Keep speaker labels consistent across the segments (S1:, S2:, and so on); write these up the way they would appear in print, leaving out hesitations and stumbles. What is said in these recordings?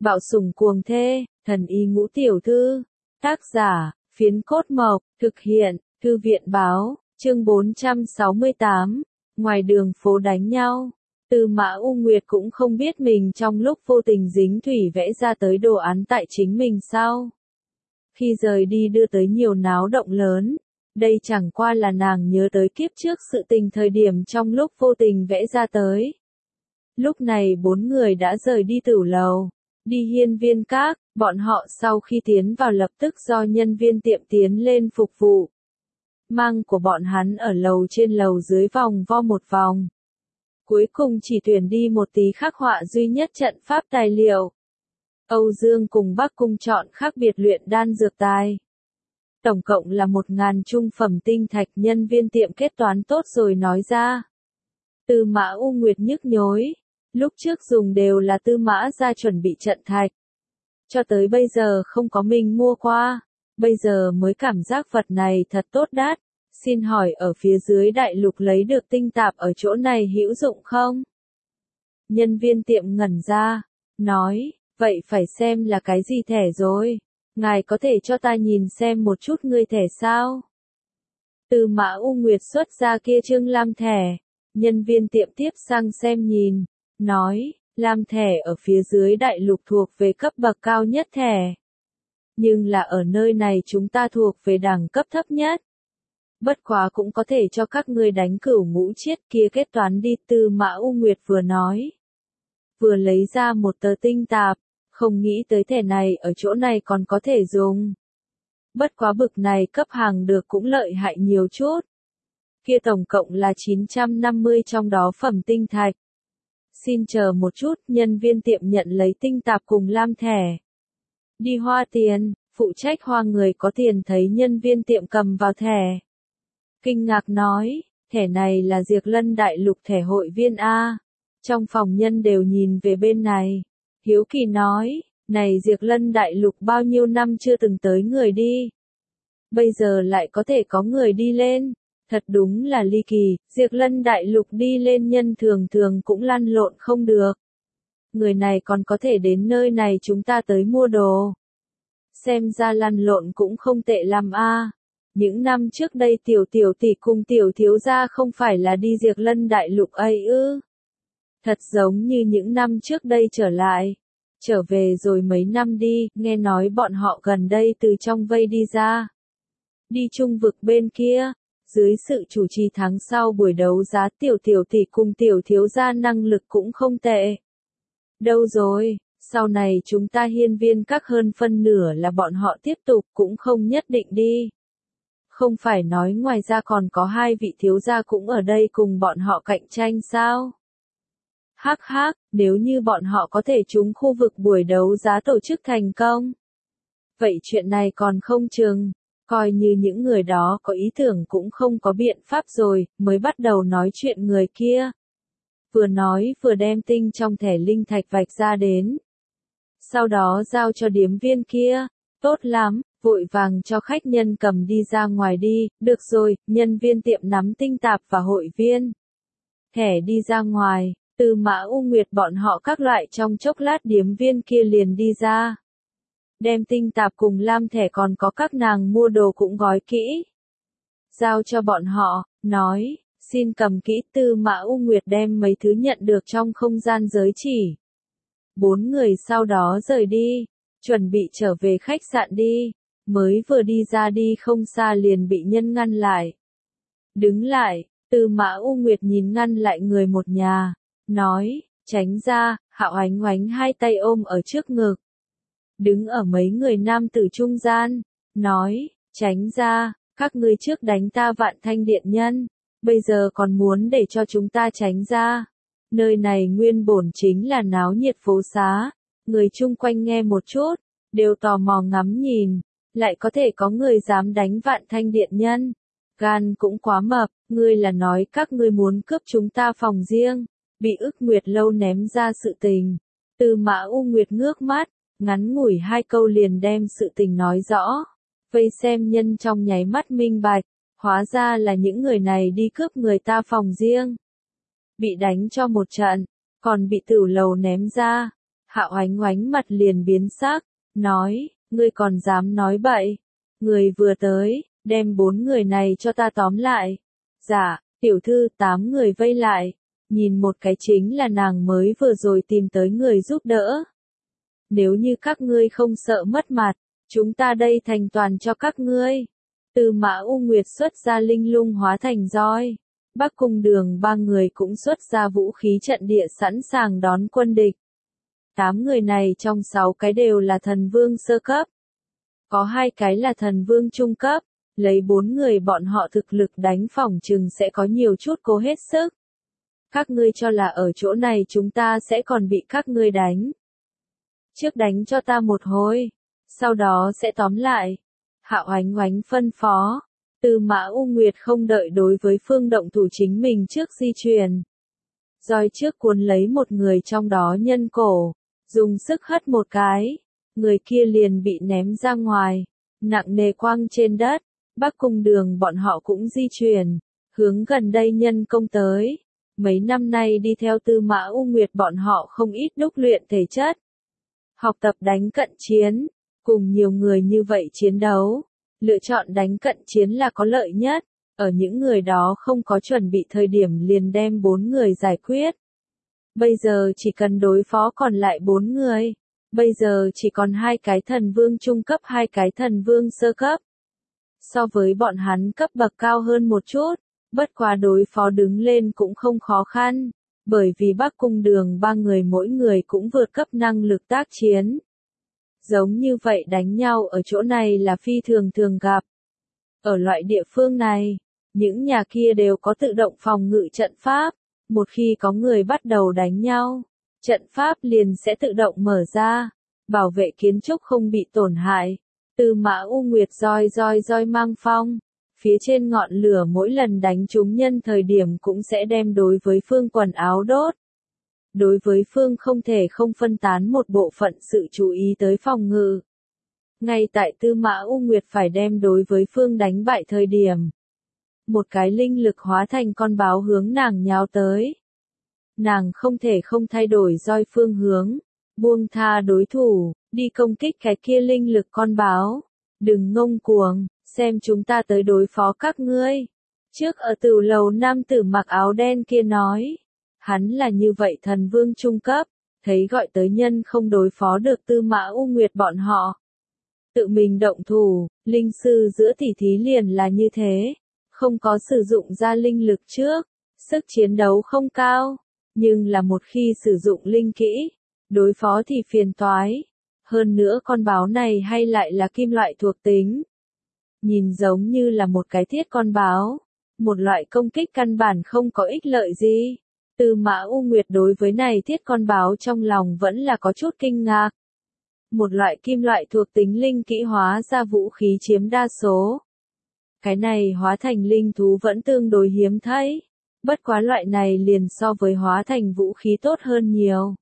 S1: Bạo sủng cuồng thê, thần y ngũ tiểu thư. Tác giả, Phiến Cốt Mộc, thực hiện, Thư viện báo, chương 468, ngoài đường phố đánh nhau. Tư Mã U Nguyệt cũng không biết mình trong lúc vô tình dính thủy vẽ ra tới đồ án tại chính mình sao. Khi rời đi đưa tới nhiều náo động lớn, đây chẳng qua là nàng nhớ tới kiếp trước sự tình thời điểm trong lúc vô tình vẽ ra tới. Lúc này 4 người đã rời đi tửu lầu, đi hiên viên các, bọn họ sau khi tiến vào lập tức do nhân viên tiệm tiến lên phục vụ. Mang của bọn hắn ở lầu trên lầu dưới vòng vo một vòng. Cuối cùng chỉ tuyển đi một tí khắc họa duy nhất trận pháp tài liệu. Âu Dương cùng Bắc Cung chọn khác biệt luyện đan dược tài. Tổng cộng là 1.000 trung phẩm tinh thạch, nhân viên tiệm kết toán tốt rồi nói ra. Tư Mã U Nguyệt nhức nhối. Lúc trước dùng đều là Tư Mã ra chuẩn bị trận thạch. Cho tới bây giờ không có mình mua qua. Bây giờ mới cảm giác vật này thật tốt đắt. Xin hỏi ở phía dưới đại lục lấy được tinh tạp ở chỗ này hữu dụng không? Nhân viên tiệm ngẩn ra. Nói, vậy phải xem là cái gì thẻ rồi. Ngài có thể cho ta nhìn xem một chút ngươi thẻ sao? Tư Mã U Nguyệt xuất ra kia trương lam thẻ. Nhân viên tiệm tiếp sang xem nhìn. Nói, lam thẻ ở phía dưới đại lục thuộc về cấp bậc cao nhất thẻ. Nhưng là ở nơi này chúng ta thuộc về đẳng cấp thấp nhất. Bất quá cũng có thể cho các ngươi đánh cửu ngũ chiết kia kết toán đi. Tư Mã U Nguyệt vừa nói. Vừa lấy ra một tờ tinh tạp, không nghĩ tới thẻ này ở chỗ này còn có thể dùng. Bất quá bực này cấp hàng được cũng lợi hại nhiều chút. Kia tổng cộng là 950 trong đó phẩm tinh thạch. Xin chờ một chút, nhân viên tiệm nhận lấy tinh tạp cùng lam thẻ. Đi hoa tiền, phụ trách hoa người có tiền thấy nhân viên tiệm cầm vào thẻ. Kinh ngạc nói, thẻ này là Diệp Lân Đại Lục thẻ hội viên A. Trong phòng nhân đều nhìn về bên này. Hiếu kỳ nói, này Diệp Lân Đại Lục bao nhiêu năm chưa từng tới người đi. Bây giờ lại có thể có người đi lên. Thật đúng là ly kỳ, Diệp Lân Đại Lục đi lên nhân thường thường cũng lăn lộn không được. Người này còn có thể đến nơi này chúng ta tới mua đồ. Xem ra lăn lộn cũng không tệ lắm a. Những năm trước đây tiểu tỷ cùng tiểu thiếu gia không phải là đi Diệp Lân Đại Lục ấy ư. Thật giống như những năm trước đây trở lại. Trở về rồi mấy năm đi, nghe nói bọn họ gần đây từ trong vây đi ra. Đi trung vực bên kia. Dưới sự chủ trì tháng sau buổi đấu giá tiểu tỷ cùng tiểu thiếu gia năng lực cũng không tệ. Đâu rồi, sau này chúng ta hiên viên các hơn phân nửa là bọn họ tiếp tục cũng không nhất định đi. Không phải nói ngoài ra còn có 2 vị thiếu gia cũng ở đây cùng bọn họ cạnh tranh sao? Hắc hắc, nếu như bọn họ có thể trúng khu vực buổi đấu giá tổ chức thành công. Vậy chuyện này còn không chừng. Coi như những người đó có ý tưởng cũng không có biện pháp rồi, mới bắt đầu nói chuyện người kia. Vừa nói vừa đem tinh trong thẻ linh thạch vạch ra đến. Sau đó giao cho điếm viên kia. Tốt lắm, vội vàng cho khách nhân cầm đi ra ngoài đi. Được rồi, nhân viên tiệm nắm tinh tạp và hội viên. Thẻ đi ra ngoài, Tư Mã U Nguyệt bọn họ các loại trong chốc lát điếm viên kia liền đi ra. Đem tinh tạp cùng lam thẻ còn có các nàng mua đồ cũng gói kỹ. Giao cho bọn họ, nói, xin cầm kỹ. Tư Mã U Nguyệt đem mấy thứ nhận được trong không gian giới chỉ. 4 người sau đó rời đi, chuẩn bị trở về khách sạn đi. Mới vừa đi ra đi không xa liền bị nhân ngăn lại. Đứng lại, Tư Mã U Nguyệt nhìn ngăn lại người một nhà, nói, tránh ra. Hạo Ánh Oánh 2 tay ôm ở trước ngực. Đứng ở mấy người nam tử trung gian, nói, tránh ra, các ngươi trước đánh ta Vạn Thanh Điện nhân, bây giờ còn muốn để cho chúng ta tránh ra. Nơi này nguyên bổn chính là náo nhiệt phố xá, người chung quanh nghe một chút, đều tò mò ngắm nhìn, lại có thể có người dám đánh Vạn Thanh Điện nhân. Gan cũng quá mập, ngươi là nói các ngươi muốn cướp chúng ta phòng riêng, bị Ức Nguyệt Lâu ném ra sự tình. Tư Mã U Nguyệt ngước mắt. Ngắn ngủi 2 câu liền đem sự tình nói rõ. Vây xem nhân trong nháy mắt minh bạch. Hóa ra là những người này đi cướp người ta phòng riêng. Bị đánh cho một trận. Còn bị tửu lầu ném ra. Hạo Oánh Oánh mặt liền biến sắc, nói, ngươi còn dám nói bậy. Người vừa tới, đem 4 người này cho ta tóm lại. Dạ, tiểu thư. 8 người vây lại, nhìn một cái chính là nàng mới vừa rồi tìm tới người giúp đỡ. Nếu như các ngươi không sợ mất mặt, chúng ta đây thành toàn cho các ngươi. Tư Mã U Nguyệt xuất ra linh lung hóa thành roi. Bắc Cung Đường 3 người cũng xuất ra vũ khí trận địa sẵn sàng đón quân địch. 8 người này trong 6 cái đều là thần vương sơ cấp. Có 2 cái là thần vương trung cấp. Lấy 4 người bọn họ thực lực đánh phỏng chừng sẽ có nhiều chút cố hết sức. Các ngươi cho là ở chỗ này chúng ta sẽ còn bị các ngươi đánh. Trước đánh cho ta một hồi, sau đó sẽ tóm lại. Hạo Oánh Oánh phân phó. Tư Mã U Nguyệt không đợi đối với phương động thủ chính mình trước di truyền. Roi trước cuốn lấy một người trong đó nhân cổ, dùng sức hất một cái, người kia liền bị ném ra ngoài, nặng nề quăng trên đất. Bắc Cung Đường bọn họ cũng di chuyển, hướng gần đây nhân công tới. Mấy năm nay đi theo Tư Mã U Nguyệt bọn họ không ít đúc luyện thể chất. Học tập đánh cận chiến, cùng nhiều người như vậy chiến đấu. Lựa chọn đánh cận chiến là có lợi nhất, ở những người đó không có chuẩn bị thời điểm liền đem 4 người giải quyết. Bây giờ chỉ cần đối phó còn lại 4 người. Bây giờ chỉ còn 2 cái thần vương trung cấp 2 cái thần vương sơ cấp. So với bọn hắn cấp bậc cao hơn một chút, bất quá đối phó đứng lên cũng không khó khăn, bởi vì Bắc Cung Đường 3 người mỗi người cũng vượt cấp năng lực tác chiến. Giống như vậy đánh nhau ở chỗ này là phi thường thường gặp. Ở loại địa phương này, những nhà kia đều có tự động phòng ngự trận pháp, một khi có người bắt đầu đánh nhau, trận pháp liền sẽ tự động mở ra, bảo vệ kiến trúc không bị tổn hại. Tư Mã U Nguyệt roi mang phong, phía trên ngọn lửa mỗi lần đánh trúng nhân thời điểm cũng sẽ đem đối với phương quần áo đốt. Đối với phương không thể không phân tán một bộ phận sự chú ý tới phòng ngự. Ngay tại Tư Mã U Nguyệt phải đem đối với phương đánh bại thời điểm. Một cái linh lực hóa thành con báo hướng nàng nhào tới. Nàng không thể không thay đổi roi phương hướng, buông tha đối thủ, đi công kích cái kia linh lực con báo. Đừng ngông cuồng, xem chúng ta tới đối phó các ngươi. Trước ở tửu lầu nam tử mặc áo đen kia nói. Hắn là như vậy thần vương trung cấp, thấy gọi tới nhân không đối phó được Tư Mã U Nguyệt bọn họ. Tự mình động thủ, linh sư giữa tỉ thí liền là như thế, không có sử dụng ra linh lực trước, sức chiến đấu không cao, nhưng là một khi sử dụng linh kỹ, đối phó thì phiền toái. Hơn nữa con báo này hay lại là kim loại thuộc tính. Nhìn giống như là một cái thiết con báo, một loại công kích căn bản không có ích lợi gì. Tư Mã U Nguyệt đối với này thiết con báo trong lòng vẫn là có chút kinh ngạc. Một loại kim loại thuộc tính linh kỹ hóa ra vũ khí chiếm đa số. Cái này hóa thành linh thú vẫn tương đối hiếm thấy. Bất quá loại này liền so với hóa thành vũ khí tốt hơn nhiều.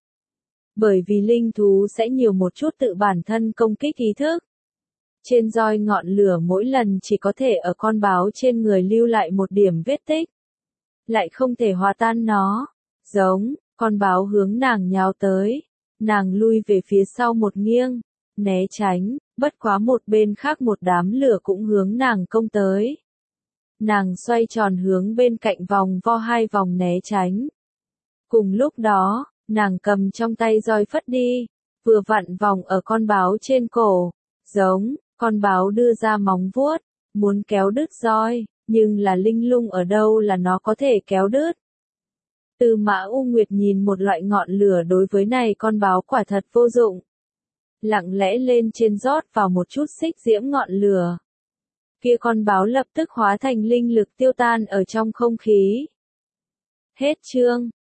S1: Bởi vì linh thú sẽ nhiều một chút tự bản thân công kích ý thức. Trên roi ngọn lửa mỗi lần chỉ có thể ở con báo trên người lưu lại một điểm vết tích. Lại không thể hòa tan nó. Giống, con báo hướng nàng nhào tới. Nàng lui về phía sau một nghiêng, né tránh, bất quá một bên khác một đám lửa cũng hướng nàng công tới. Nàng xoay tròn hướng bên cạnh vòng vo 2 vòng né tránh. Cùng lúc đó, nàng cầm trong tay roi phất đi, vừa vặn vòng ở con báo trên cổ. Giống, con báo đưa ra móng vuốt, muốn kéo đứt roi, nhưng là linh lung ở đâu là nó có thể kéo đứt. Tư Mã U Nguyệt nhìn một loại ngọn lửa đối với này con báo quả thật vô dụng. Lặng lẽ lên trên rót vào một chút xích diễm ngọn lửa. Kia con báo lập tức hóa thành linh lực tiêu tan ở trong không khí. Hết chương.